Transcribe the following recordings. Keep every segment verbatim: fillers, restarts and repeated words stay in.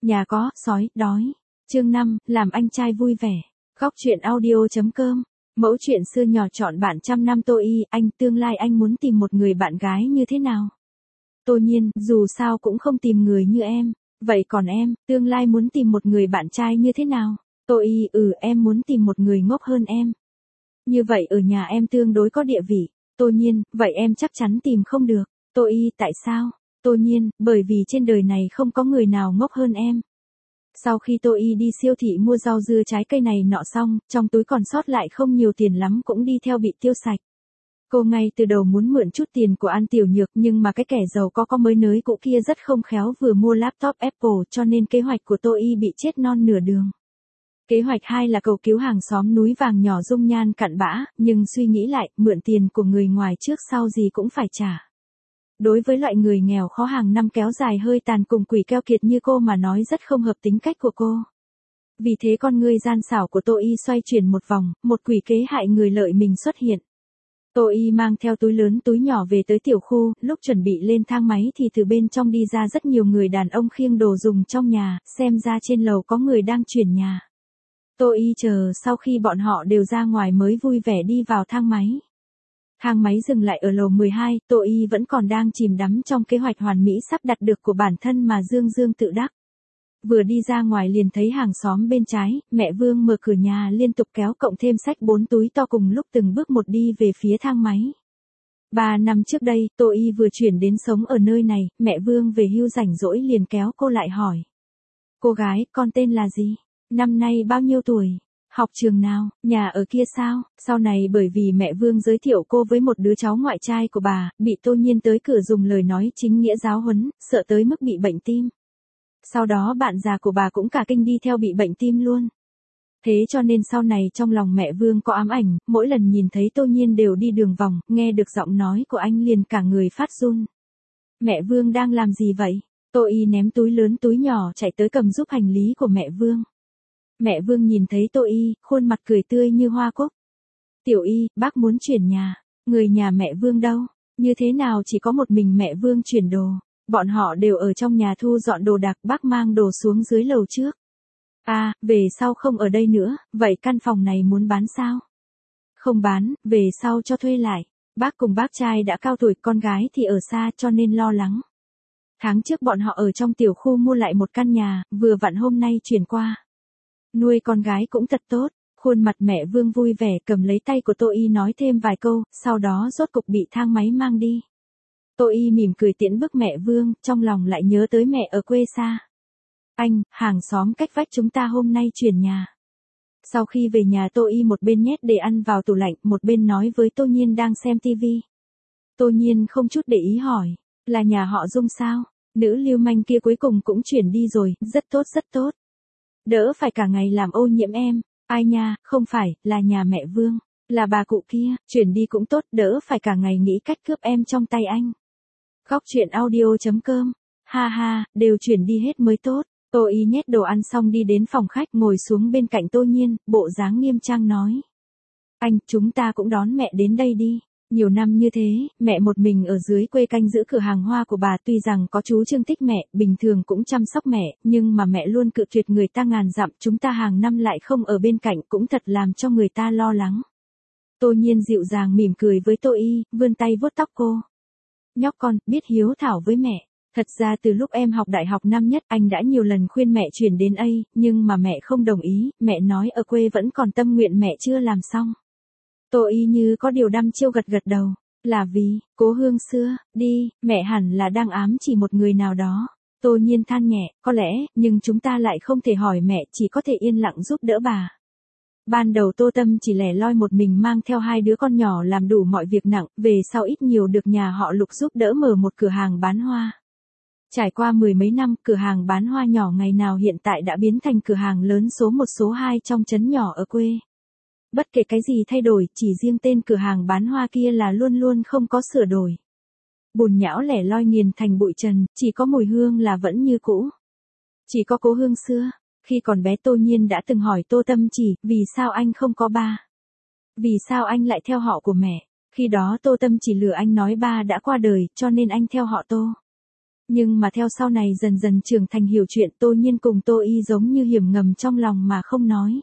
Nhà có, sói, đói. Chương năm, làm anh trai vui vẻ. Góc truyện audio.com. Mẫu chuyện xưa nhỏ chọn bạn trăm năm Tô Y, anh tương lai anh muốn tìm một người bạn gái như thế nào? Tô Nhiên, dù sao cũng không tìm người như em. Vậy còn em, tương lai muốn tìm một người bạn trai như thế nào? Tô Y, ừ em muốn tìm một người ngốc hơn em. Như vậy ở nhà em tương đối có địa vị. Tô Nhiên, vậy em chắc chắn tìm không được. Tô Y, tại sao? Tô Nhiên, bởi vì trên đời này không có người nào ngốc hơn em. Sau khi Tô Y đi siêu thị mua rau dưa trái cây này nọ xong, trong túi còn sót lại không nhiều tiền lắm cũng đi theo bị tiêu sạch. Cô ngay từ đầu muốn mượn chút tiền của An Tiểu Nhược nhưng mà cái kẻ giàu có có mới nới cũ kia rất không khéo vừa mua laptop Apple cho nên kế hoạch của Tô Y bị chết non nửa đường. Kế hoạch hai là cầu cứu hàng xóm núi vàng nhỏ dung nhan cặn bã, nhưng suy nghĩ lại, mượn tiền của người ngoài trước sau gì cũng phải trả. Đối với loại người nghèo khó hàng năm kéo dài hơi tàn cùng quỷ keo kiệt như cô mà nói rất không hợp tính cách của cô. Vì thế con ngươi gian xảo của Tô Y xoay chuyển một vòng, một quỷ kế hại người lợi mình xuất hiện. Tô Y mang theo túi lớn túi nhỏ về tới tiểu khu, lúc chuẩn bị lên thang máy thì từ bên trong đi ra rất nhiều người đàn ông khiêng đồ dùng trong nhà, xem ra trên lầu có người đang chuyển nhà. Tô Y chờ sau khi bọn họ đều ra ngoài mới vui vẻ đi vào thang máy. Thang máy dừng lại ở lầu mười hai, Tô Y vẫn còn đang chìm đắm trong kế hoạch hoàn mỹ sắp đặt được của bản thân mà Dương Dương tự đắc. Vừa đi ra ngoài liền thấy hàng xóm bên trái, mẹ Vương mở cửa nhà liên tục kéo cộng thêm xách bốn túi to cùng lúc từng bước một đi về phía thang máy. Ba năm trước đây, Tô Y vừa chuyển đến sống ở nơi này, mẹ Vương về hưu rảnh rỗi liền kéo cô lại hỏi. Cô gái, con tên là gì? Năm nay bao nhiêu tuổi? Học trường nào? Nhà ở kia sao? Sau này bởi vì mẹ Vương giới thiệu cô với một đứa cháu ngoại trai của bà, bị Tô Nhiên tới cửa dùng lời nói chính nghĩa giáo huấn, sợ tới mức bị bệnh tim. Sau đó bạn già của bà cũng cả kinh đi theo bị bệnh tim luôn. Thế cho nên sau này trong lòng mẹ Vương có ám ảnh, mỗi lần nhìn thấy Tô Nhiên đều đi đường vòng, nghe được giọng nói của anh liền cả người phát run. Mẹ Vương đang làm gì vậy? Tô Y ném túi lớn túi nhỏ chạy tới cầm giúp hành lý của mẹ Vương. Mẹ Vương nhìn thấy Tô Y, khuôn mặt cười tươi như hoa cúc. Tiểu Y, bác muốn chuyển nhà. Người nhà mẹ Vương đâu? Như thế nào chỉ có một mình mẹ Vương chuyển đồ? Bọn họ đều ở trong nhà thu dọn đồ đạc, bác mang đồ xuống dưới lầu trước. À, về sau không ở đây nữa, vậy căn phòng này muốn bán sao? Không bán, về sau cho thuê lại. Bác cùng bác trai đã cao tuổi, con gái thì ở xa cho nên lo lắng. Tháng trước bọn họ ở trong tiểu khu mua lại một căn nhà, vừa vặn hôm nay chuyển qua. Nuôi con gái cũng thật tốt, khuôn mặt mẹ Vương vui vẻ cầm lấy tay của Tô Y nói thêm vài câu, sau đó rốt cục bị thang máy mang đi. Tô Y mỉm cười tiễn bước mẹ Vương, trong lòng lại nhớ tới mẹ ở quê xa. Anh, hàng xóm cách vách chúng ta hôm nay chuyển nhà. Sau khi về nhà Tô Y một bên nhét để ăn vào tủ lạnh, một bên nói với Tô Nhiên đang xem tivi. Tô Nhiên không chút để ý hỏi, là nhà họ Dung sao? Nữ lưu manh kia cuối cùng cũng chuyển đi rồi, rất tốt rất tốt. Đỡ phải cả ngày làm ô nhiễm em. Ai nha, không phải, là nhà mẹ Vương. Là bà cụ kia, chuyển đi cũng tốt, đỡ phải cả ngày nghĩ cách cướp em trong tay anh. Góc truyện audio.com. Ha ha, đều chuyển đi hết mới tốt. Tô Y nhét đồ ăn xong đi đến phòng khách ngồi xuống bên cạnh Tô Nhiên, bộ dáng nghiêm trang nói. Anh, chúng ta cũng đón mẹ đến đây đi. Nhiều năm như thế, mẹ một mình ở dưới quê canh giữ cửa hàng hoa của bà, tuy rằng có chú Trương thích mẹ, bình thường cũng chăm sóc mẹ, nhưng mà mẹ luôn cự tuyệt người ta ngàn dặm, chúng ta hàng năm lại không ở bên cạnh cũng thật làm cho người ta lo lắng. Tô Nhiên dịu dàng mỉm cười với Tô Y, vươn tay vuốt tóc cô. Nhóc con, biết hiếu thảo với mẹ. Thật ra từ lúc em học đại học năm nhất anh đã nhiều lần khuyên mẹ chuyển đến A, nhưng mà mẹ không đồng ý, mẹ nói ở quê vẫn còn tâm nguyện mẹ chưa làm xong. Tô Y như có điều đăm chiêu gật gật đầu, là vì, cố hương xưa, đi, mẹ hẳn là đang ám chỉ một người nào đó. Tô Nhiên than nhẹ, có lẽ, nhưng chúng ta lại không thể hỏi mẹ, chỉ có thể yên lặng giúp đỡ bà. Ban đầu Tô Tâm chỉ lẻ loi một mình mang theo hai đứa con nhỏ làm đủ mọi việc nặng, về sau ít nhiều được nhà họ Lục giúp đỡ mở một cửa hàng bán hoa. Trải qua mười mấy năm, cửa hàng bán hoa nhỏ ngày nào hiện tại đã biến thành cửa hàng lớn số một số hai trong trấn nhỏ ở quê. Bất kể cái gì thay đổi, chỉ riêng tên cửa hàng bán hoa kia là luôn luôn không có sửa đổi. Bùn nhão lẻ loi nghiền thành bụi trần, chỉ có mùi hương là vẫn như cũ. Chỉ có cố hương xưa, khi còn bé Tô Nhiên đã từng hỏi Tô Tâm Chỉ, vì sao anh không có ba? Vì sao anh lại theo họ của mẹ? Khi đó Tô Tâm Chỉ lừa anh nói ba đã qua đời, cho nên anh theo họ Tô. Nhưng mà theo sau này dần dần trưởng thành hiểu chuyện, Tô Nhiên cùng Tô Y giống như hiểm ngầm trong lòng mà không nói.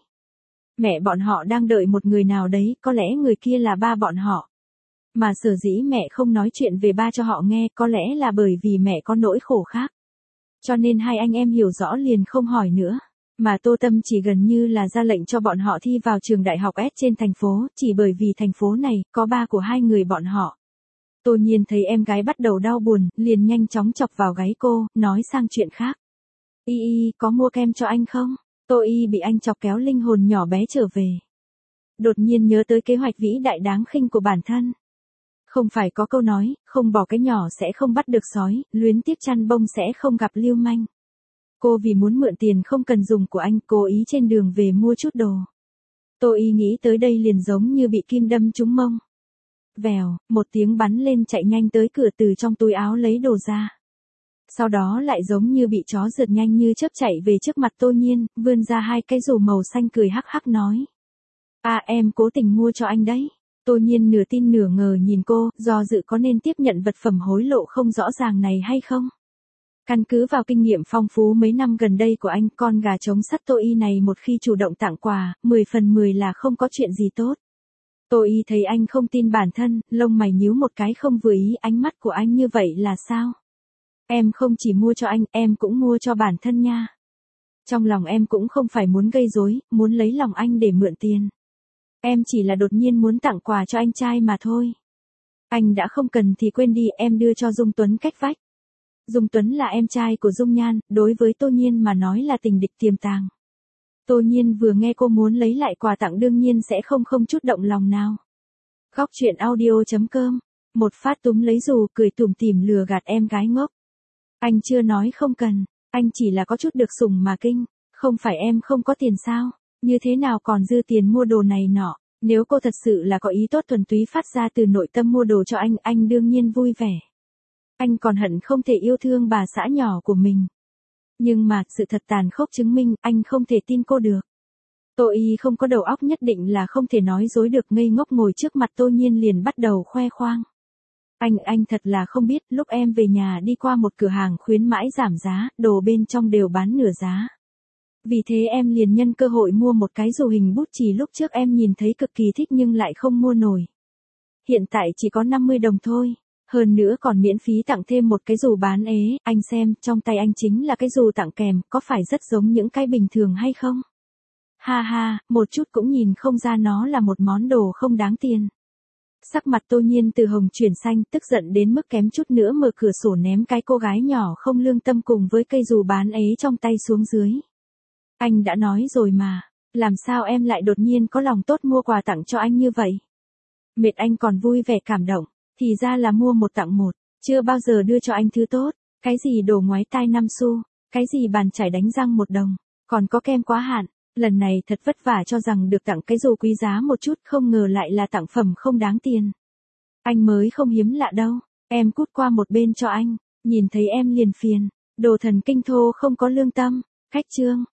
Mẹ bọn họ đang đợi một người nào đấy, có lẽ người kia là ba bọn họ. Mà sở dĩ mẹ không nói chuyện về ba cho họ nghe, có lẽ là bởi vì mẹ có nỗi khổ khác. Cho nên hai anh em hiểu rõ liền không hỏi nữa. Mà Tô Tâm chỉ gần như là ra lệnh cho bọn họ thi vào trường đại học S trên thành phố, chỉ bởi vì thành phố này, có ba của hai người bọn họ. Tô Nhiên thấy em gái bắt đầu đau buồn, liền nhanh chóng chọc vào gáy cô, nói sang chuyện khác. Y Y, có mua kem cho anh không? Tô Y bị anh chọc kéo linh hồn nhỏ bé trở về. Đột nhiên nhớ tới kế hoạch vĩ đại đáng khinh của bản thân. Không phải có câu nói, không bỏ cái nhỏ sẽ không bắt được sói, luyến tiếc chăn bông sẽ không gặp lưu manh. Cô vì muốn mượn tiền không cần dùng của anh, cố ý trên đường về mua chút đồ. Tô Y nghĩ tới đây liền giống như bị kim đâm trúng mông. Vèo, một tiếng bắn lên chạy nhanh tới cửa, từ trong túi áo lấy đồ ra. Sau đó lại giống như bị chó rượt nhanh như chớp chạy về trước mặt Tô Nhiên, vươn ra hai cái dù màu xanh cười hắc hắc nói. À em cố tình mua cho anh đấy. Tô Nhiên nửa tin nửa ngờ nhìn cô, do dự có nên tiếp nhận vật phẩm hối lộ không rõ ràng này hay không. Căn cứ vào kinh nghiệm phong phú mấy năm gần đây của anh, con gà trống sắt Tô Y này một khi chủ động tặng quà, mười phần mười là không có chuyện gì tốt. Tô Y thấy anh không tin bản thân, lông mày nhíu một cái không vừa ý, ánh mắt của anh như vậy là sao? Em không chỉ mua cho anh, em cũng mua cho bản thân nha. Trong lòng em cũng không phải muốn gây rối, muốn lấy lòng anh để mượn tiền. Em chỉ là đột nhiên muốn tặng quà cho anh trai mà thôi. Anh đã không cần thì quên đi, em đưa cho Dung Tuấn cách vách. Dung Tuấn là em trai của Dung Nhan, đối với Tô Nhiên mà nói là tình địch tiềm tàng. Tô Nhiên vừa nghe cô muốn lấy lại quà tặng đương nhiên sẽ không không chút động lòng nào. Góc truyện audio chấm com, một phát túm lấy dù, cười tủm tỉm lừa gạt em gái ngốc. Anh chưa nói không cần, anh chỉ là có chút được sủng mà kinh, không phải em không có tiền sao, như thế nào còn dư tiền mua đồ này nọ, nếu cô thật sự là có ý tốt thuần túy phát ra từ nội tâm mua đồ cho anh, anh đương nhiên vui vẻ. Anh còn hận không thể yêu thương bà xã nhỏ của mình. Nhưng mà, sự thật tàn khốc chứng minh, anh không thể tin cô được. Tô Y không có đầu óc nhất định là không thể nói dối được, ngây ngốc ngồi trước mặt Tô Nhiên liền bắt đầu khoe khoang. Anh, anh thật là không biết, lúc em về nhà đi qua một cửa hàng khuyến mãi giảm giá, đồ bên trong đều bán nửa giá. Vì thế em liền nhân cơ hội mua một cái dù hình bút chì lúc trước em nhìn thấy cực kỳ thích nhưng lại không mua nổi. Hiện tại chỉ có năm mươi đồng thôi. Hơn nữa còn miễn phí tặng thêm một cái dù bán ế, anh xem, trong tay anh chính là cái dù tặng kèm, có phải rất giống những cái bình thường hay không? Ha ha, một chút cũng nhìn không ra nó là một món đồ không đáng tiền. Sắc mặt Tô Nhiên từ hồng chuyển xanh, tức giận đến mức kém chút nữa mở cửa sổ ném cái cô gái nhỏ không lương tâm cùng với cây dù bán ế trong tay xuống dưới. Anh đã nói rồi mà, làm sao em lại đột nhiên có lòng tốt mua quà tặng cho anh như vậy? Mệt anh còn vui vẻ cảm động. Thì ra là mua một tặng một, chưa bao giờ đưa cho anh thứ tốt, cái gì đồ ngoái tai năm xu, cái gì bàn chải đánh răng một đồng, còn có kem quá hạn, lần này thật vất vả cho rằng được tặng cái dù quý giá một chút, không ngờ lại là tặng phẩm không đáng tiền. Anh mới không hiếm lạ đâu, em cút qua một bên cho anh, nhìn thấy em liền phiền, đồ thần kinh thô không có lương tâm, khách trương.